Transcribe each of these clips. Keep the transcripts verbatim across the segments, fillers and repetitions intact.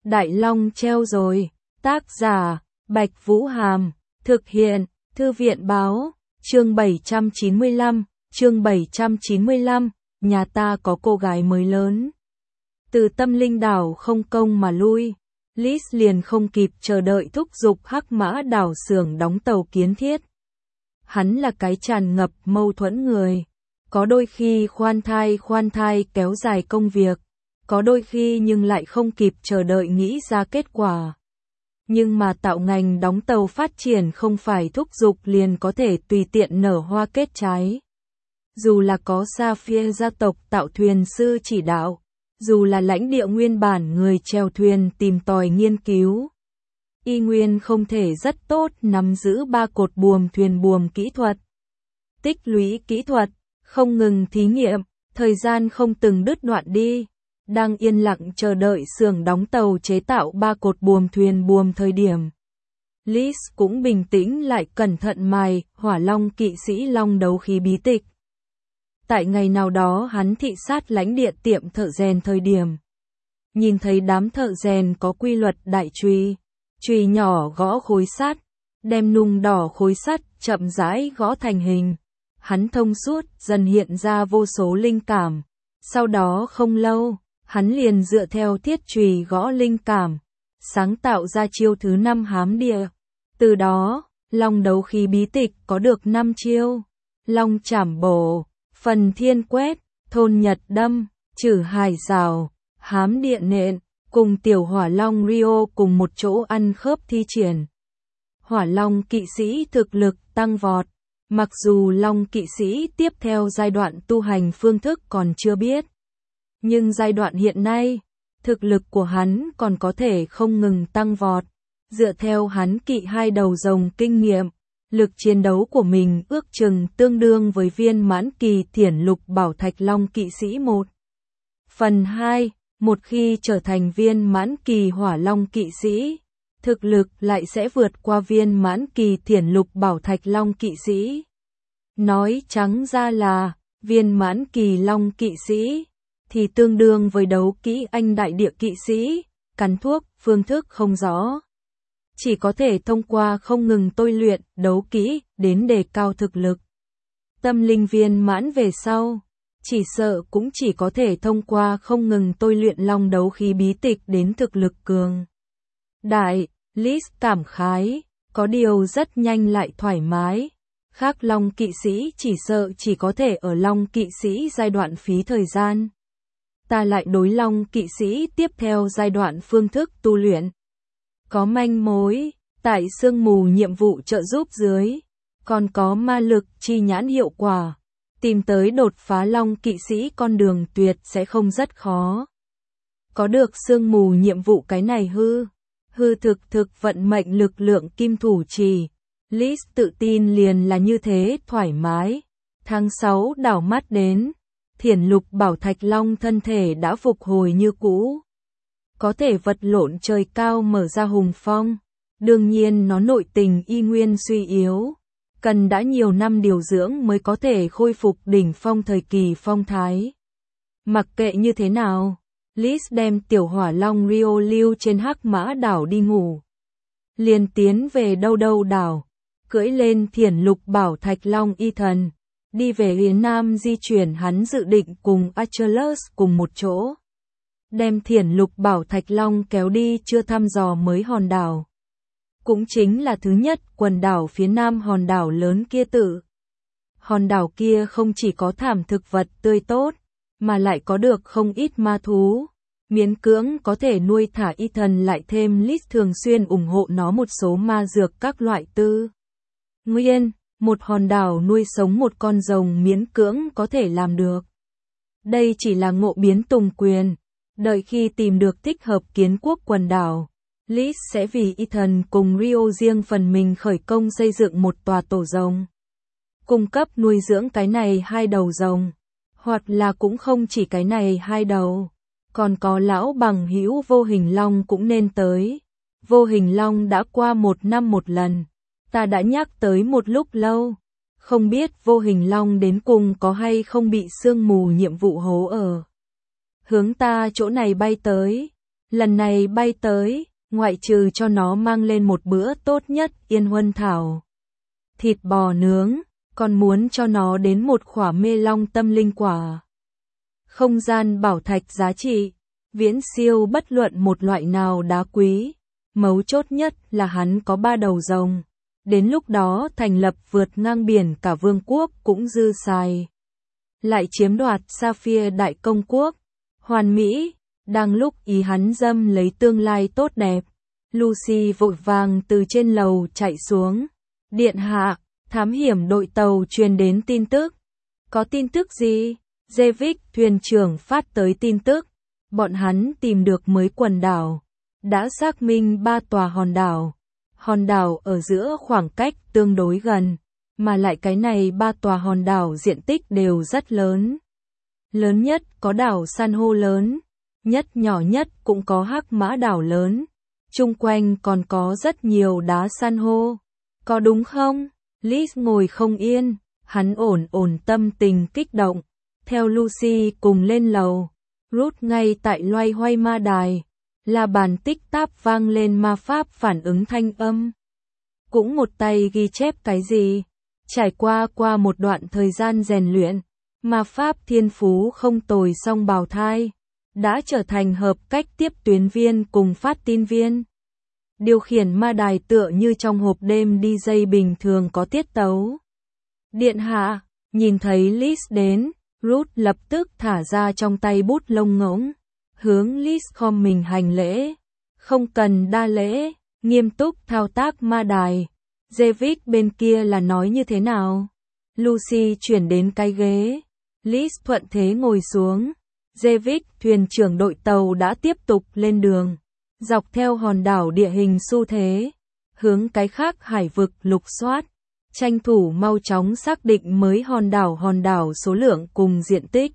Đại Long treo rồi. Tác giả, Bạch Vũ Hàm. Thực hiện, Thư viện Báo. Chương bảy trăm chín mươi lăm, chương bảy trăm chín mươi lăm, nhà ta có cô gái mới lớn. Từ Tâm Linh đảo không công mà lui, Liz liền không kịp chờ đợi thúc giục Hắc Mã đảo xưởng đóng tàu kiến thiết. Hắn là cái tràn ngập mâu thuẫn người, có đôi khi khoan thai khoan thai kéo dài công việc, có đôi khi nhưng lại không kịp chờ đợi nghĩ ra kết quả. Nhưng mà tạo ngành đóng tàu phát triển không phải thúc giục liền có thể tùy tiện nở hoa kết trái. Dù là có Sapphire gia tộc tạo thuyền sư chỉ đạo, dù là lãnh địa nguyên bản người chèo thuyền tìm tòi nghiên cứu, y nguyên không thể rất tốt nắm giữ ba cột buồm thuyền buồm kỹ thuật. Tích lũy kỹ thuật, không ngừng thí nghiệm, thời gian không từng đứt đoạn đi. Đang yên lặng chờ đợi xưởng đóng tàu chế tạo ba cột buồm thuyền buồm thời điểm. Liz cũng bình tĩnh lại cẩn thận mài Hỏa Long kỵ sĩ long đấu khí bí tịch. Tại ngày nào đó hắn thị sát lãnh địa tiệm thợ rèn thời điểm. Nhìn thấy đám thợ rèn có quy luật đại chùy, chùy nhỏ gõ khối sắt, đem nung đỏ khối sắt chậm rãi gõ thành hình. Hắn thông suốt dần hiện ra vô số linh cảm. Sau đó không lâu, hắn liền dựa theo thiết chùy gõ linh cảm, sáng tạo ra chiêu thứ năm hám địa. Từ đó, long đấu khí bí tịch có được năm chiêu: long chảm bổ, phần thiên quét, thôn nhật đâm, trử hải rào, hám địa nện, cùng tiểu hỏa long Rio cùng một chỗ ăn khớp thi triển. Hỏa long kỵ sĩ thực lực tăng vọt, mặc dù long kỵ sĩ tiếp theo giai đoạn tu hành phương thức còn chưa biết. Nhưng giai đoạn hiện nay, thực lực của hắn còn có thể không ngừng tăng vọt. Dựa theo hắn kỵ hai đầu rồng kinh nghiệm, lực chiến đấu của mình ước chừng tương đương với viên mãn kỳ thiển lục bảo thạch long kỵ sĩ một. Phần hai, một khi trở thành viên mãn kỳ hỏa long kỵ sĩ, thực lực lại sẽ vượt qua viên mãn kỳ thiển lục bảo thạch long kỵ sĩ. Nói trắng ra là, viên mãn kỳ long kỵ sĩ thì tương đương với đấu kỹ anh đại địa kỵ sĩ, cắn thuốc, phương thức không rõ. Chỉ có thể thông qua không ngừng tôi luyện, đấu kỹ, đến đề cao thực lực. Tâm linh viên mãn về sau, chỉ sợ cũng chỉ có thể thông qua không ngừng tôi luyện long đấu khí bí tịch đến thực lực cường đại. Liz cảm khái, có điều rất nhanh lại thoải mái. Khác long kỵ sĩ chỉ sợ chỉ có thể ở long kỵ sĩ giai đoạn phí thời gian. Ta lại đối long kỵ sĩ tiếp theo giai đoạn phương thức tu luyện. Có manh mối, tại sương mù nhiệm vụ trợ giúp dưới, còn có ma lực chi nhãn hiệu quả. Tìm tới đột phá long kỵ sĩ con đường tuyệt sẽ không rất khó. Có được sương mù nhiệm vụ cái này hư, hư thực thực vận mệnh lực lượng kim thủ trì. Liz tự tin liền là như thế thoải mái. Tháng sáu đảo mắt đến. Thiển lục bảo thạch long thân thể đã phục hồi như cũ. Có thể vật lộn trời cao mở ra hùng phong. Đương nhiên nó nội tình y nguyên suy yếu. Cần đã nhiều năm điều dưỡng mới có thể khôi phục đỉnh phong thời kỳ phong thái. Mặc kệ như thế nào, Liz đem tiểu hỏa long Rio lưu trên Hắc Mã đảo đi ngủ. Liền tiến về đâu đâu đảo, cưỡi lên thiển lục bảo thạch long y thần. Đi về phía nam di chuyển hắn dự định cùng Achilles cùng một chỗ. Đem thiển lục bảo thạch long kéo đi chưa thăm dò mới hòn đảo. Cũng chính là thứ nhất quần đảo phía nam hòn đảo lớn kia tự. Hòn đảo kia không chỉ có thảm thực vật tươi tốt, mà lại có được không ít ma thú. Miễn cưỡng có thể nuôi thả y thần lại thêm Liz thường xuyên ủng hộ nó một số ma dược các loại tư. Nguyên, một hòn đảo nuôi sống một con rồng miễn cưỡng có thể làm được. Đây chỉ là ngộ biến tùng quyền. Đợi khi tìm được thích hợp kiến quốc quần đảo, Liz sẽ vì Ethan cùng Rio riêng phần mình khởi công xây dựng một tòa tổ rồng. Cung cấp nuôi dưỡng cái này hai đầu rồng. Hoặc là cũng không chỉ cái này hai đầu. Còn có lão bằng hữu vô hình long cũng nên tới. Vô hình long đã qua một năm một lần. Ta đã nhắc tới một lúc lâu. Không biết vô hình long đến cùng có hay không bị sương mù nhiệm vụ hố ở. Hướng ta chỗ này bay tới. Lần này bay tới, ngoại trừ cho nó mang lên một bữa tốt nhất yên huân thảo, thịt bò nướng, còn muốn cho nó đến một khỏa mê long tâm linh quả. Không gian bảo thạch giá trị, viễn siêu bất luận một loại nào đá quý. Mấu chốt nhất là hắn có ba đầu rồng. Đến lúc đó thành lập vượt ngang biển cả vương quốc cũng dư xài. Lại chiếm đoạt Sapphire đại công quốc. Hoàn mỹ, đang lúc ý hắn dâm lấy tương lai tốt đẹp. Lucy vội vàng từ trên lầu chạy xuống. Điện hạ, thám hiểm đội tàu truyền đến tin tức. Có tin tức gì? Jevick thuyền trưởng phát tới tin tức. Bọn hắn tìm được mới quần đảo. Đã xác minh ba tòa hòn đảo. Hòn đảo ở giữa khoảng cách tương đối gần. Mà lại cái này ba tòa hòn đảo diện tích đều rất lớn. Lớn nhất có đảo san hô lớn. Nhất nhỏ nhất cũng có hắc mã đảo lớn. Chung quanh còn có rất nhiều đá san hô. Có đúng không? Liz ngồi không yên. Hắn ổn ổn tâm tình kích động. Theo Lucy cùng lên lầu. Ruth ngay tại loay hoay ma đài. Là bàn tích táp vang lên ma pháp phản ứng thanh âm. Cũng một tay ghi chép cái gì. Trải qua qua một đoạn thời gian rèn luyện. Ma pháp thiên phú không tồi song bào thai. Đã trở thành hợp cách tiếp tuyến viên cùng phát tin viên. Điều khiển ma đài tựa như trong hộp đêm đi dây bình thường có tiết tấu. Điện hạ, nhìn thấy Liz đến, Ruth lập tức thả ra trong tay bút lông ngỗng, hướng Liz khom mình hành lễ. Không cần đa lễ, nghiêm túc thao tác ma đài. Jevick bên kia là nói như thế nào? Lucy chuyển đến cái ghế. Liz thuận thế ngồi xuống. Jevick thuyền trưởng đội tàu đã tiếp tục lên đường. Dọc theo hòn đảo địa hình xu thế. Hướng cái khác hải vực lục soát. Tranh thủ mau chóng xác định mới hòn đảo hòn đảo số lượng cùng diện tích.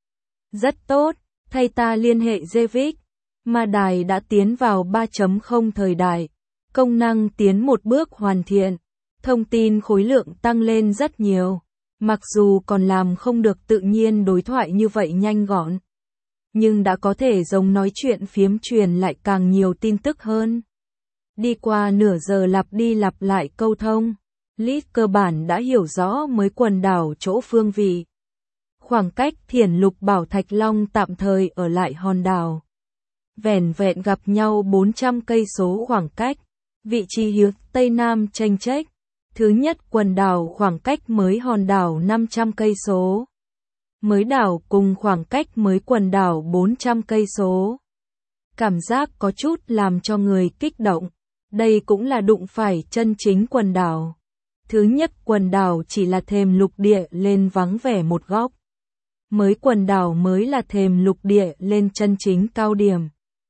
Rất tốt, thay ta liên hệ Jevick. Ma đài đã tiến vào ba chấm không thời đại. Công năng tiến một bước hoàn thiện. Thông tin khối lượng tăng lên rất nhiều. Mặc dù còn làm không được tự nhiên đối thoại như vậy nhanh gọn. Nhưng đã có thể giống nói chuyện phiếm truyền lại càng nhiều tin tức hơn. Đi qua nửa giờ lặp đi lặp lại câu thông. Liz cơ bản đã hiểu rõ mới quần đảo chỗ phương vị. Khoảng cách Thiển Lục bảo Thạch Long tạm thời ở lại hòn đảo. Vẻn vẹn gặp nhau bốn trăm cây số khoảng cách. Vị trí hướng Tây Nam chênh chếch. Thứ nhất quần đảo khoảng cách mới hòn đảo năm trăm cây số. Mới đảo cùng khoảng cách mới quần đảo bốn trăm cây số. Cảm giác có chút làm cho người kích động. Đây cũng là đụng phải chân chính quần đảo. Thứ nhất quần đảo chỉ là thềm lục địa lên vắng vẻ một góc. Mới quần đảo mới là thềm lục địa lên chân chính cao điểm.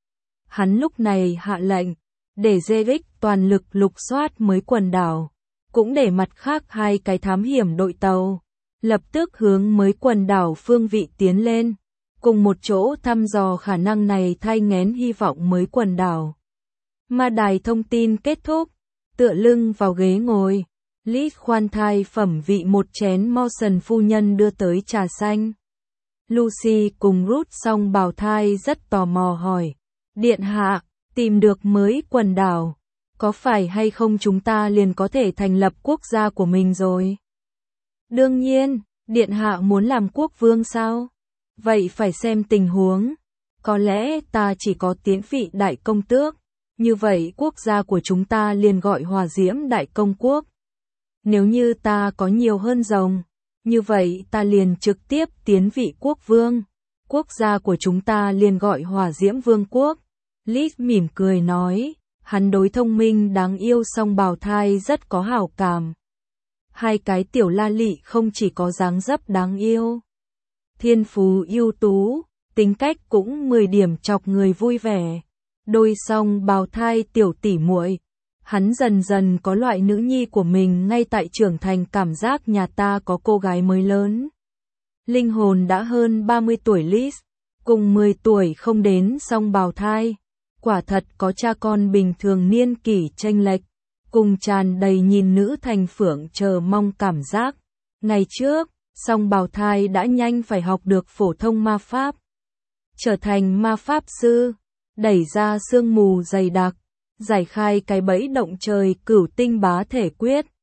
Hắn lúc này hạ lệnh, để Jevick toàn lực lục soát mới quần đảo. Cũng để mặt khác hai cái thám hiểm đội tàu. Lập tức hướng mới quần đảo phương vị tiến lên. Cùng một chỗ thăm dò khả năng này thay ngén hy vọng mới quần đảo. Ma đài thông tin kết thúc. Tựa lưng vào ghế ngồi. Liz khoan thai phẩm vị một chén Mawson phu nhân đưa tới trà xanh. Lucy cùng Ruth song bào thai rất tò mò hỏi. Điện hạ, tìm được mới quần đảo. Có phải hay không chúng ta liền có thể thành lập quốc gia của mình rồi? Đương nhiên, điện hạ muốn làm quốc vương sao? Vậy phải xem tình huống. Có lẽ ta chỉ có tiến vị đại công tước. Như vậy quốc gia của chúng ta liền gọi Hỏa Diễm Đại Công Quốc. Nếu như ta có nhiều hơn rồng, như vậy ta liền trực tiếp tiến vị quốc vương. Quốc gia của chúng ta liền gọi Hỏa Diễm Vương Quốc. Liz mỉm cười nói, hắn đối thông minh đáng yêu song bào thai rất có hảo cảm. Hai cái tiểu la lị không chỉ có dáng dấp đáng yêu, thiên phú ưu tú, tính cách cũng mười điểm chọc người vui vẻ. Đôi song bào thai tiểu tỷ muội, hắn dần dần có loại nữ nhi của mình ngay tại trưởng thành cảm giác nhà ta có cô gái mới lớn. Linh hồn đã hơn ba mươi tuổi Liz, cùng mười tuổi không đến song bào thai. Quả thật có cha con bình thường niên kỷ chênh lệch, cùng tràn đầy nhìn nữ thành phượng chờ mong cảm giác. Ngày trước, song bào thai đã nhanh phải học được phổ thông ma pháp. Trở thành ma pháp sư, đẩy ra sương mù dày đặc, giải khai cái bẫy động trời cửu tinh bá thể quyết,